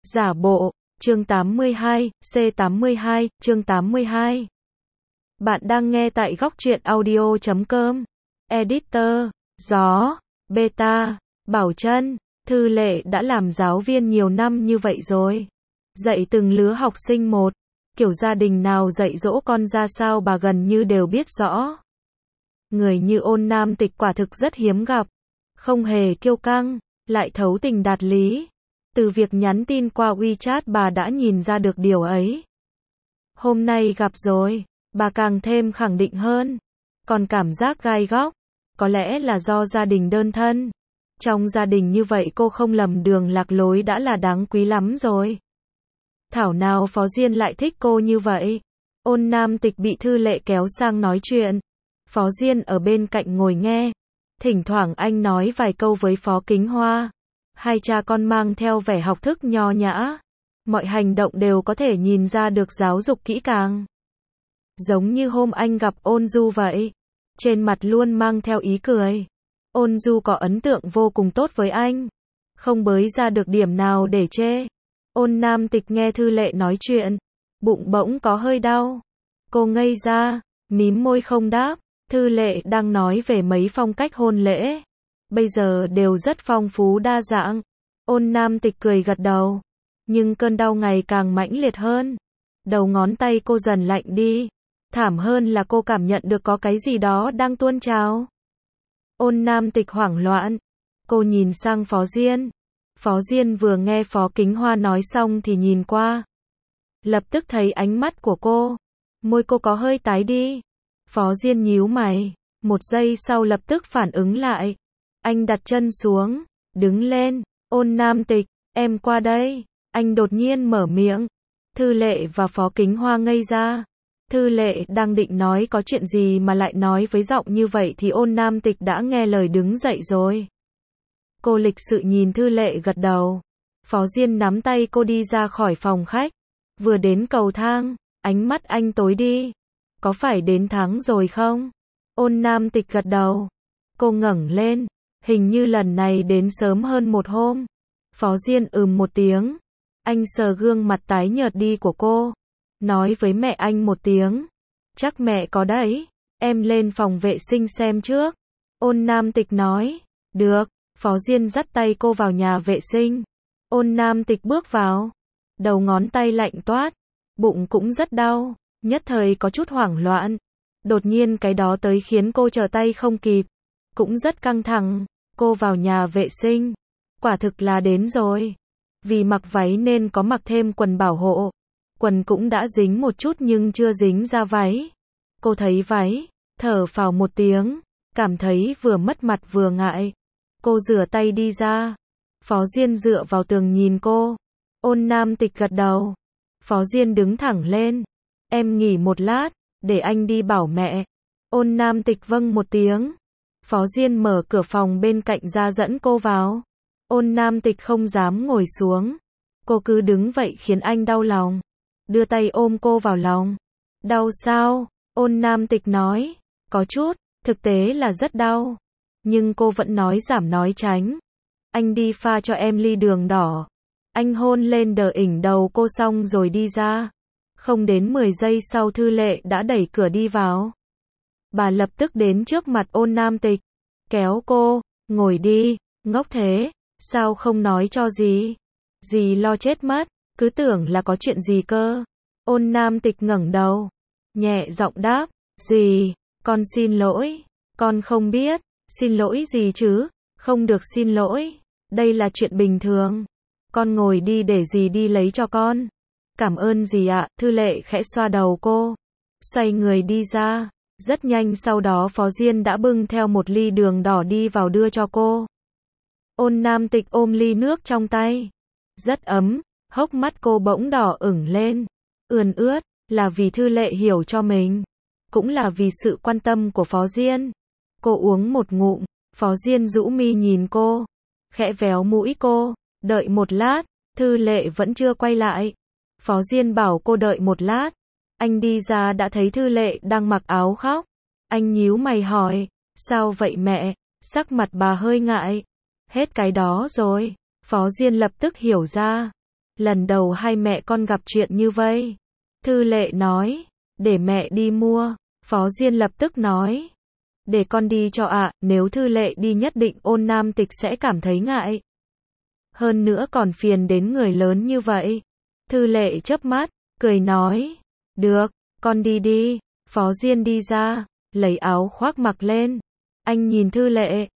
Giả bộ, chương 82, C82, chương 82. Bạn đang nghe tại góc truyện audio.com. Editor, Gió, Beta, Bảo Trân, Thư Lệ đã làm giáo viên nhiều năm như vậy rồi. Dạy từng lứa học sinh một, kiểu gia đình nào dạy dỗ con ra sao bà gần như đều biết rõ. Người như Ôn Nam Tịch quả thực rất hiếm gặp, không hề kiêu căng, lại thấu tình đạt lý. Từ việc nhắn tin qua WeChat bà đã nhìn ra được điều ấy. Hôm nay gặp rồi, bà càng thêm khẳng định hơn. Còn cảm giác gai góc, có lẽ là do gia đình đơn thân. Trong gia đình như vậy cô không lầm đường lạc lối đã là đáng quý lắm rồi. Thảo nào Phó Diên lại thích cô như vậy. Ôn Nam Tịch bị Thư Lệ kéo sang nói chuyện. Phó Diên ở bên cạnh ngồi nghe. Thỉnh thoảng anh nói vài câu với Phó Kính Hoa. Hai cha con mang theo vẻ học thức nho nhã. Mọi hành động đều có thể nhìn ra được giáo dục kỹ càng. Giống như hôm anh gặp Ôn Du vậy. Trên mặt luôn mang theo ý cười. Ôn Du có ấn tượng vô cùng tốt với anh. Không bới ra được điểm nào để chê. Ôn Nam Tịch nghe Thư Lệ nói chuyện. Bụng bỗng có hơi đau. Cô ngây ra, mím môi không đáp. Thư Lệ đang nói về mấy phong cách hôn lễ. Bây giờ đều rất phong phú đa dạng. Ôn Nam Tịch cười gật đầu. Nhưng cơn đau ngày càng mãnh liệt hơn. Đầu ngón tay cô dần lạnh đi. Thảm hơn là cô cảm nhận được có cái gì đó đang tuôn trào. Ôn Nam Tịch hoảng loạn. Cô nhìn sang Phó Diên. Phó Diên vừa nghe Phó Kính Hoa nói xong thì nhìn qua. Lập tức thấy ánh mắt của cô. Môi cô có hơi tái đi. Phó Diên nhíu mày. Một giây sau lập tức phản ứng lại. Anh đặt chân xuống. Đứng lên. Ôn Nam Tịch, em qua đây. Anh đột nhiên mở miệng. Thư Lệ và Phó Kính Hoa ngây ra. Thư Lệ đang định nói có chuyện gì mà lại nói với giọng như vậy thì Ôn Nam Tịch đã nghe lời đứng dậy rồi. Cô lịch sự nhìn Thư Lệ gật đầu. Phó Diên nắm tay cô đi ra khỏi phòng khách. Vừa đến cầu thang, ánh mắt anh tối đi. Có phải đến tháng rồi không? Ôn Nam Tịch gật đầu. Cô ngẩng lên. Hình như lần này đến sớm hơn một hôm. Phó Diên một tiếng. Anh sờ gương mặt tái nhợt đi của cô. Nói với mẹ anh một tiếng. Chắc mẹ có đấy. Em lên phòng vệ sinh xem trước. Ôn Nam Tịch nói. Được. Phó Diên dắt tay cô vào nhà vệ sinh. Ôn Nam Tịch bước vào. Đầu ngón tay lạnh toát. Bụng cũng rất đau. Nhất thời có chút hoảng loạn. Đột nhiên cái đó tới khiến cô trở tay không kịp. Cũng rất căng thẳng. Cô vào nhà vệ sinh. Quả thực là đến rồi. Vì mặc váy nên có mặc thêm quần bảo hộ. Quần cũng đã dính một chút nhưng chưa dính ra váy. Cô thấy váy, thở phào một tiếng. Cảm thấy vừa mất mặt vừa ngại. Cô rửa tay đi ra. Phó Diên dựa vào tường nhìn cô. Ôn Nam Tịch gật đầu. Phó Diên đứng thẳng lên. Em nghỉ một lát, để anh đi bảo mẹ. Ôn Nam Tịch vâng một tiếng. Phó Diên mở cửa phòng bên cạnh ra dẫn cô vào. Ôn Nam Tịch không dám ngồi xuống. Cô cứ đứng vậy khiến anh đau lòng. Đưa tay ôm cô vào lòng. Đau sao? Ôn Nam Tịch nói. Có chút, thực tế là rất đau. Nhưng cô vẫn nói giảm nói tránh. Anh đi pha cho em ly đường đỏ. Anh hôn lên đờ ỉnh đầu cô xong rồi đi ra. Không đến 10 giây sau Thư Lệ đã đẩy cửa đi vào. Bà lập tức đến trước mặt Ôn Nam Tịch. Kéo cô, ngồi đi, ngốc thế, sao không nói cho dì? Dì lo chết mất, cứ tưởng là có chuyện gì cơ. Ôn Nam Tịch ngẩng đầu, nhẹ giọng đáp, dì, con xin lỗi, con không biết, xin lỗi gì chứ, không được xin lỗi, đây là chuyện bình thường. Con ngồi đi để dì đi lấy cho con. Cảm ơn dì ạ. Thư Lệ khẽ xoa đầu cô, xoay người đi ra. Rất nhanh sau đó Phó Diên đã bưng theo một ly đường đỏ đi vào đưa cho cô. Ôn Nam Tịch ôm ly nước trong tay. Rất ấm, hốc mắt cô bỗng đỏ ửng lên. Ươn ướt, là vì Thư Lệ hiểu cho mình. Cũng là vì sự quan tâm của Phó Diên. Cô uống một ngụm, Phó Diên rũ mi nhìn cô. Khẽ véo mũi cô, đợi một lát, Thư Lệ vẫn chưa quay lại. Phó Diên bảo cô đợi một lát. Anh đi ra đã thấy Thư Lệ đang mặc áo khóc. Anh nhíu mày hỏi, sao vậy mẹ? Sắc mặt bà hơi ngại. Hết cái đó rồi. Phó Diên lập tức hiểu ra. Lần đầu hai mẹ con gặp chuyện như vây. Thư Lệ nói, để mẹ đi mua. Phó Diên lập tức nói, để con đi cho ạ, nếu Thư Lệ đi nhất định Ôn Nam Tịch sẽ cảm thấy ngại. Hơn nữa còn phiền đến người lớn như vậy. Thư Lệ chớp mắt, cười nói, được, con đi đi. Phó Diên đi ra, lấy áo khoác mặc lên. Anh nhìn Thư Lệ,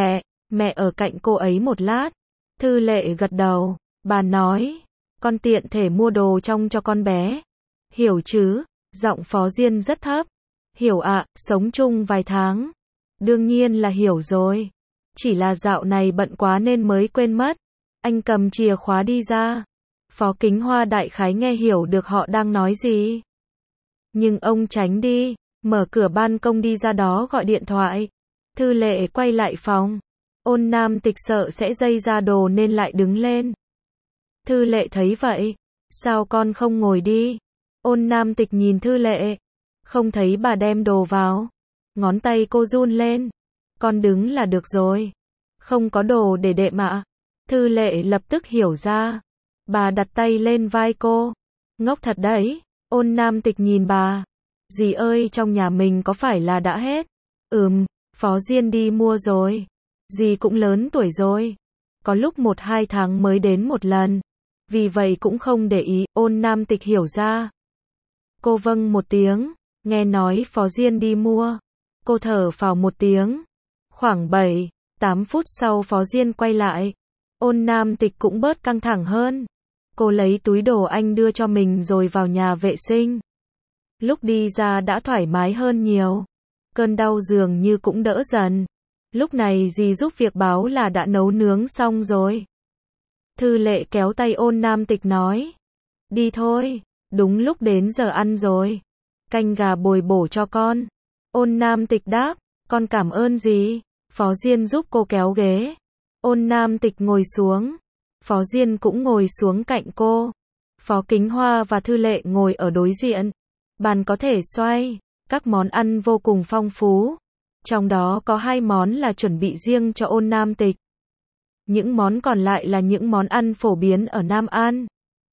mẹ ở cạnh cô ấy một lát. Thư Lệ gật đầu, bà nói, con tiện thể mua đồ trong cho con bé. Hiểu chứ? Giọng Phó Diên rất thấp. Hiểu ạ, sống chung vài tháng. Đương nhiên là hiểu rồi. Chỉ là dạo này bận quá nên mới quên mất. Anh cầm chìa khóa đi ra. Phó Kính Hoa đại khái nghe hiểu được họ đang nói gì. Nhưng ông tránh đi, mở cửa ban công đi ra đó gọi điện thoại. Thư Lệ quay lại phòng. Ôn Nam Tịch sợ sẽ dây ra đồ nên lại đứng lên. Thư Lệ thấy vậy, sao con không ngồi đi? Ôn Nam Tịch nhìn Thư Lệ, không thấy bà đem đồ vào. Ngón tay cô run lên. Con đứng là được rồi. Không có đồ để đệm ạ. Thư Lệ lập tức hiểu ra. Bà đặt tay lên vai cô. Ngốc thật đấy. Ôn Nam Tịch nhìn bà. Dì ơi, trong nhà mình có phải là đã hết? Phó Diên đi mua rồi. Dì cũng lớn tuổi rồi. Có lúc 1-2 tháng mới đến một lần. Vì vậy cũng không để ý. Ôn Nam Tịch hiểu ra. Cô vâng một tiếng. Nghe nói Phó Diên đi mua. Cô thở phào một tiếng. Khoảng 7-8 phút sau Phó Diên quay lại. Ôn Nam Tịch cũng bớt căng thẳng hơn. Cô lấy túi đồ anh đưa cho mình rồi vào nhà vệ sinh. Lúc đi ra đã thoải mái hơn nhiều. Cơn đau dường như cũng đỡ dần. Lúc này dì giúp việc báo là đã nấu nướng xong rồi. Thư Lệ kéo tay Ôn Nam Tịch nói. Đi thôi, đúng lúc đến giờ ăn rồi. Canh gà bồi bổ cho con. Ôn Nam Tịch đáp, con cảm ơn dì. Phó Diên giúp cô kéo ghế. Ôn Nam Tịch ngồi xuống. Phó Diên cũng ngồi xuống cạnh cô. Phó Kính Hoa và Thư Lệ ngồi ở đối diện. Bàn có thể xoay. Các món ăn vô cùng phong phú. Trong đó có 2 món là chuẩn bị riêng cho Ôn Nam Tịch. Những món còn lại là những món ăn phổ biến ở Nam An.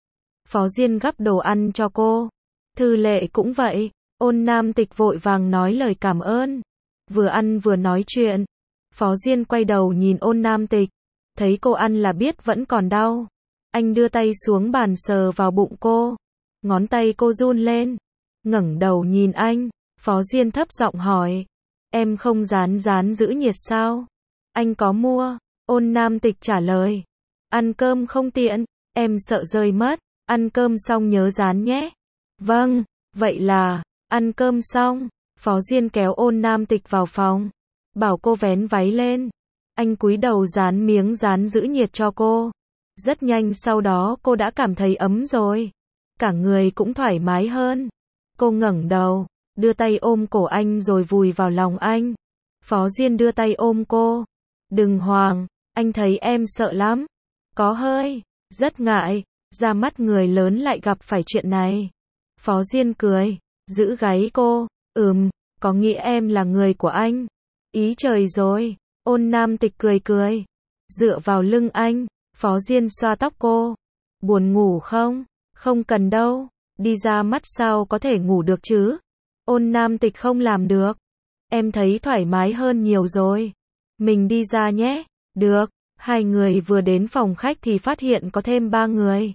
Phó Diên gắp đồ ăn cho cô. Thư Lệ cũng vậy. Ôn Nam Tịch vội vàng nói lời cảm ơn. Vừa ăn vừa nói chuyện. Phó Diên quay đầu nhìn Ôn Nam Tịch. Thấy cô ăn là biết vẫn còn đau. Anh đưa tay xuống bàn sờ vào bụng cô. Ngón tay cô run lên. Ngẩng đầu nhìn anh. Phó Diên thấp giọng hỏi. Em không rán giữ nhiệt sao? Anh có mua. Ôn Nam Tịch trả lời. Ăn cơm không tiện. Em sợ rơi mất. Ăn cơm xong nhớ rán nhé. Vâng, vậy là, ăn cơm xong. Phó Diên kéo Ôn Nam Tịch vào phòng. Bảo cô vén váy lên. Anh cúi đầu dán miếng dán giữ nhiệt cho cô. Rất nhanh sau đó cô đã cảm thấy ấm rồi. Cả người cũng thoải mái hơn. Cô ngẩng đầu, đưa tay ôm cổ anh rồi vùi vào lòng anh. Phó Diên đưa tay ôm cô. Đừng hoảng, anh thấy em sợ lắm. Có hơi, rất ngại, ra mắt người lớn lại gặp phải chuyện này. Phó Diên cười, giữ gáy cô. Có nghĩ em là người của anh. Ý trời rồi. Ôn Nam Tịch cười. Dựa vào lưng anh. Phó Diên xoa tóc cô. Buồn ngủ không? Không cần đâu. Đi ra mắt sao có thể ngủ được chứ? Ôn Nam Tịch không làm được. Em thấy thoải mái hơn nhiều rồi. Mình đi ra nhé. Được. 2 người vừa đến phòng khách thì phát hiện có thêm 3 người.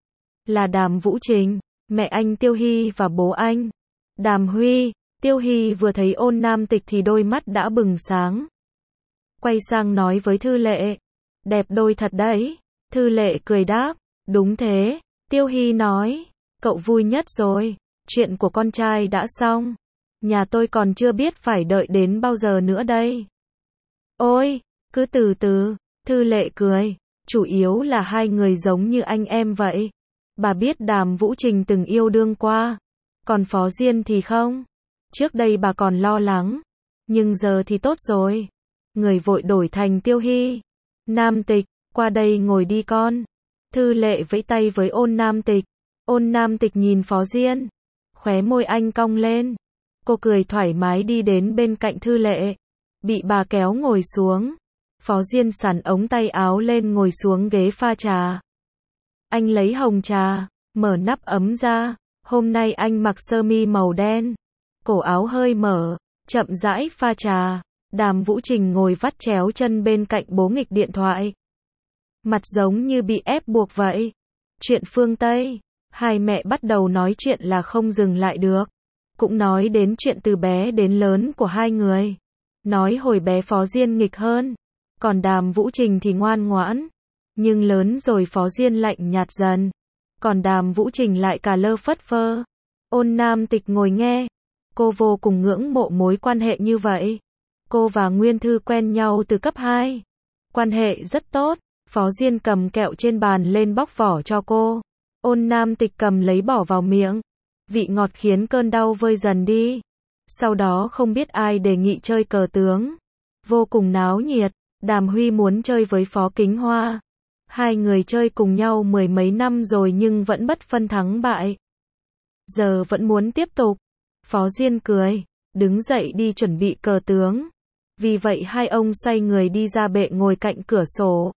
Là Đàm Vũ Trình, mẹ anh Tiêu Hy và bố anh. Đàm Huy. Tiêu Hy vừa thấy Ôn Nam Tịch thì đôi mắt đã bừng sáng. Quay sang nói với Thư Lệ. Đẹp đôi thật đấy. Thư Lệ cười đáp. Đúng thế. Tiêu Hy nói. Cậu vui nhất rồi. Chuyện của con trai đã xong. Nhà tôi còn chưa biết phải đợi đến bao giờ nữa đây. Ôi, cứ từ từ. Thư Lệ cười. Chủ yếu là 2 người giống như anh em vậy. Bà biết Đàm Vũ Trình từng yêu đương qua. Còn Phó Diên thì không. Trước đây bà còn lo lắng. Nhưng giờ thì tốt rồi. Người vội đổi thành Tiêu Hy. Nam Tịch, qua đây ngồi đi con. Thư Lệ vẫy tay với Ôn Nam Tịch. Ôn Nam Tịch nhìn Phó Diên. Khóe môi anh cong lên. Cô cười thoải mái đi đến bên cạnh Thư Lệ. Bị bà kéo ngồi xuống. Phó Diên xắn ống tay áo lên ngồi xuống ghế pha trà. Anh lấy hồng trà, mở nắp ấm ra. Hôm nay anh mặc sơ mi màu đen, cổ áo hơi mở, chậm rãi pha trà. Đàm Vũ Trình ngồi vắt chéo chân bên cạnh bố nghịch điện thoại. Mặt giống như bị ép buộc vậy. Chuyện phương Tây, hai mẹ bắt đầu nói chuyện là không dừng lại được. Cũng nói đến chuyện từ bé đến lớn của hai người. Nói hồi bé Phó Diên nghịch hơn, còn Đàm Vũ Trình thì ngoan ngoãn. Nhưng lớn rồi Phó Diên lạnh nhạt dần, còn Đàm Vũ Trình lại cà lơ phất phơ. Ôn Nam Tịch ngồi nghe. Cô vô cùng ngưỡng mộ mối quan hệ như vậy. Cô và Nguyên Thư quen nhau từ cấp 2. Quan hệ rất tốt. Phó Diên cầm kẹo trên bàn lên bóc vỏ cho cô. Ôn Nam Tịch cầm lấy bỏ vào miệng. Vị ngọt khiến cơn đau vơi dần đi. Sau đó không biết ai đề nghị chơi cờ tướng. Vô cùng náo nhiệt. Đàm Huy muốn chơi với Phó Kính Hoa. Hai người chơi cùng nhau mười mấy năm rồi nhưng vẫn bất phân thắng bại. Giờ vẫn muốn tiếp tục. Phó Diên cười, đứng dậy đi chuẩn bị cờ tướng. Vì vậy hai ông xoay người đi ra bệ ngồi cạnh cửa sổ.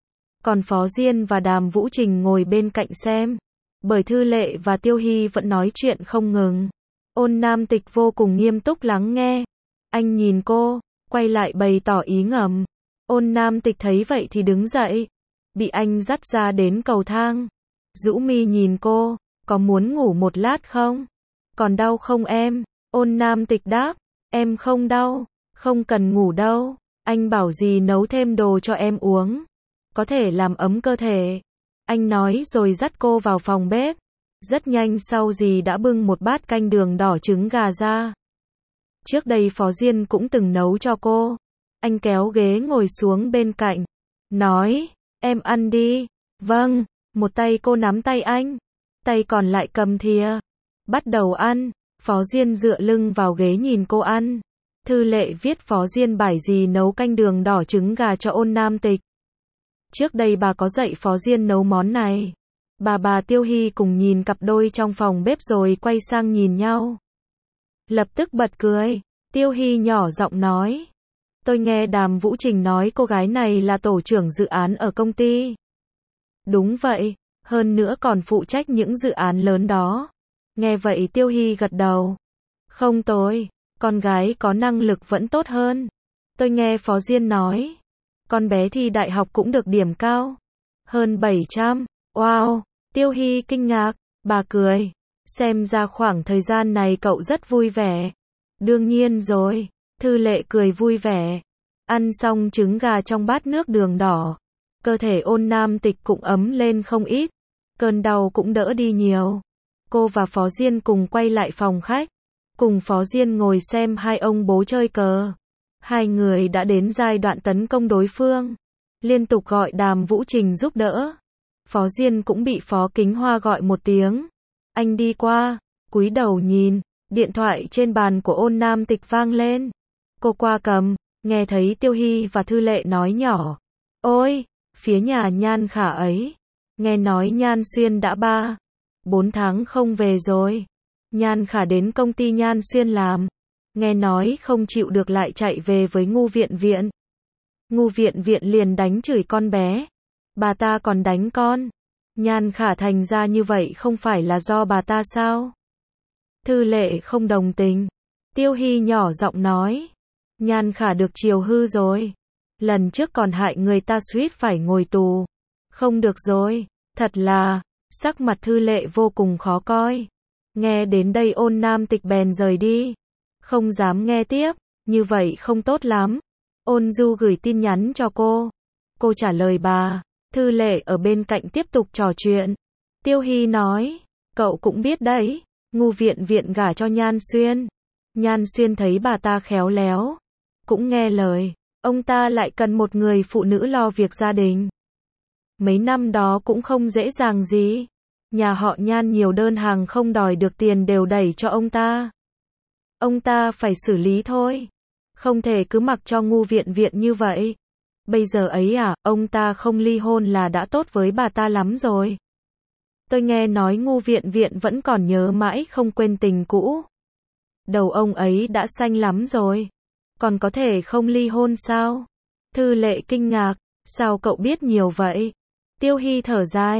Còn Phó Diên và Đàm Vũ Trình ngồi bên cạnh xem. Bởi Thư Lệ và Tiêu Hy vẫn nói chuyện không ngừng. Ôn Nam Tịch vô cùng nghiêm túc lắng nghe. Anh nhìn cô, quay lại bày tỏ ý ngầm. Ôn Nam Tịch thấy vậy thì đứng dậy. Bị anh dắt ra đến cầu thang. Rũ mi nhìn cô, có muốn ngủ một lát không? Còn đau không em? Ôn Nam Tịch đáp, em không đau, không cần ngủ đâu. Anh bảo gì nấu thêm đồ cho em uống. Có thể làm ấm cơ thể. Anh nói rồi dắt cô vào phòng bếp. Rất nhanh sau gì đã bưng một bát canh đường đỏ trứng gà ra. Trước đây Phó Diên cũng từng nấu cho cô. Anh kéo ghế ngồi xuống bên cạnh. Nói, em ăn đi. Vâng, một tay cô nắm tay anh. Tay còn lại cầm thìa. Bắt đầu ăn. Phó Diên dựa lưng vào ghế nhìn cô ăn. Thư Lệ viết Phó Diên bài gì nấu canh đường đỏ trứng gà cho Ôn Nam Tịch. Trước đây bà có dạy Phó Diên nấu món này. Bà Tiêu Hy cùng nhìn cặp đôi trong phòng bếp rồi quay sang nhìn nhau. Lập tức bật cười. Tiêu Hy nhỏ giọng nói. Tôi nghe Đàm Vũ Trình nói cô gái này là tổ trưởng dự án ở công ty. Đúng vậy, hơn nữa còn phụ trách những dự án lớn đó. Nghe vậy Tiêu Hy gật đầu. Không tồi, con gái có năng lực vẫn tốt hơn. Tôi nghe Phó Diên nói. Con bé thi đại học cũng được điểm cao. Hơn 700. Wow, Tiêu Hy kinh ngạc, bà cười. Xem ra khoảng thời gian này cậu rất vui vẻ. Đương nhiên rồi, Thư Lệ cười vui vẻ. Ăn xong trứng gà trong bát nước đường đỏ. Cơ thể Ôn Nam Tịch cũng ấm lên không ít. Cơn đau cũng đỡ đi nhiều. Cô và Phó Diên cùng quay lại phòng khách. Cùng Phó Diên ngồi xem hai ông bố chơi cờ. Hai người đã đến giai đoạn tấn công đối phương. Liên tục gọi Đàm Vũ Trình giúp đỡ. Phó Diên cũng bị Phó Kính Hoa gọi một tiếng. Anh đi qua, cúi đầu nhìn. Điện thoại trên bàn của Ôn Nam Tịch vang lên. Cô qua cầm, nghe thấy Tiêu Hy và Thư Lệ nói nhỏ. Ôi, phía nhà Nhan Khả ấy. Nghe nói Nhan Xuyên đã 4 tháng không về rồi. Nhan Khả đến công ty Nhan Xuyên làm. Nghe nói không chịu được lại chạy về với Ngu Viện Viện. Ngu Viện Viện liền đánh chửi con bé. Bà ta còn đánh con. Nhan Khả thành ra như vậy không phải là do bà ta sao? Thư Lệ không đồng tình. Tiêu Hy nhỏ giọng nói. Nhan Khả được chiều hư rồi. Lần trước còn hại người ta suýt phải ngồi tù. Không được rồi. Thật là. Sắc mặt Thư Lệ vô cùng khó coi. Nghe đến đây Ôn Nam Tịch bèn rời đi. Không dám nghe tiếp. Như vậy không tốt lắm. Ôn Du gửi tin nhắn cho cô. Cô trả lời bà. Thư Lệ ở bên cạnh tiếp tục trò chuyện. Tiêu Hy nói. Cậu cũng biết đấy. Ngu Viện Viện gả cho Nhan Xuyên. Nhan Xuyên thấy bà ta khéo léo. Cũng nghe lời. Ông ta lại cần một người phụ nữ lo việc gia đình. Mấy năm đó cũng không dễ dàng gì. Nhà họ Nhan nhiều đơn hàng không đòi được tiền đều đẩy cho ông ta. Ông ta phải xử lý thôi. Không thể cứ mặc cho Ngu Viện Viện như vậy. Bây giờ ấy à, ông ta không ly hôn là đã tốt với bà ta lắm rồi. Tôi nghe nói Ngu Viện Viện vẫn còn nhớ mãi không quên tình cũ. Đầu ông ấy đã xanh lắm rồi. Còn có thể không ly hôn sao? Thư Lệ kinh ngạc. Sao cậu biết nhiều vậy? Tiêu Hy thở dài.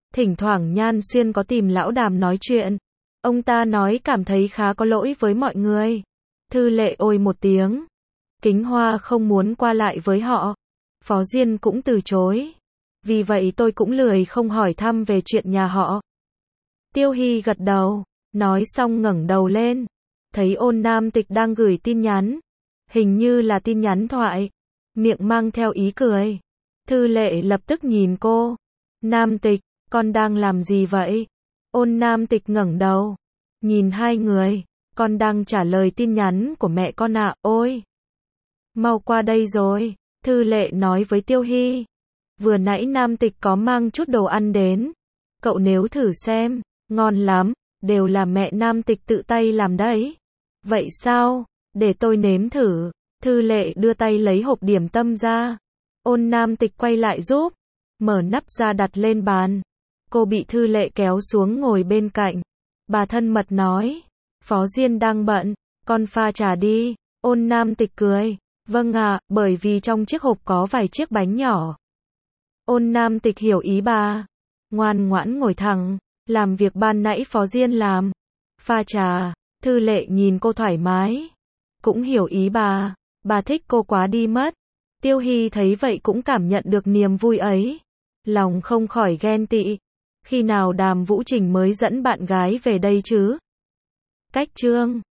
Thỉnh thoảng Nhan Xuyên có tìm lão Đàm nói chuyện. Ông ta nói cảm thấy khá có lỗi với mọi người. Thư Lệ ôi một tiếng. Kính Hoa không muốn qua lại với họ. Phó Diên cũng từ chối. Vì vậy tôi cũng lười không hỏi thăm về chuyện nhà họ. Tiêu Hy gật đầu, nói xong ngẩng đầu lên. Thấy Ôn Nam Tịch đang gửi tin nhắn. Hình như là tin nhắn thoại. Miệng mang theo ý cười. Thư Lệ lập tức nhìn cô. Nam Tịch, con đang làm gì vậy? Ôn Nam Tịch ngẩng đầu. Nhìn hai người. Con đang trả lời tin nhắn của mẹ con ạ. Ôi! Mau qua đây rồi. Thư Lệ nói với Tiêu Hy. Vừa nãy Nam Tịch có mang chút đồ ăn đến. Cậu nếu thử xem. Ngon lắm. Đều là mẹ Nam Tịch tự tay làm đấy. Vậy sao? Để tôi nếm thử. Thư Lệ đưa tay lấy hộp điểm tâm ra. Ôn Nam Tịch quay lại giúp. Mở nắp ra đặt lên bàn. Cô bị Thư Lệ kéo xuống ngồi bên cạnh. Bà thân mật nói. Phó Diên đang bận. Con pha trà đi. Ôn Nam Tịch cười. Vâng ạ, bởi vì trong chiếc hộp có vài chiếc bánh nhỏ. Ôn Nam Tịch hiểu ý bà. Ngoan ngoãn ngồi thẳng. Làm việc ban nãy Phó Diên làm. Pha trà. Thư Lệ nhìn cô thoải mái. Cũng hiểu ý bà. Bà thích cô quá đi mất. Tiêu Hy thấy vậy cũng cảm nhận được niềm vui ấy. Lòng không khỏi ghen tị. Khi nào Đàm Vũ Trình mới dẫn bạn gái về đây chứ? Cách chương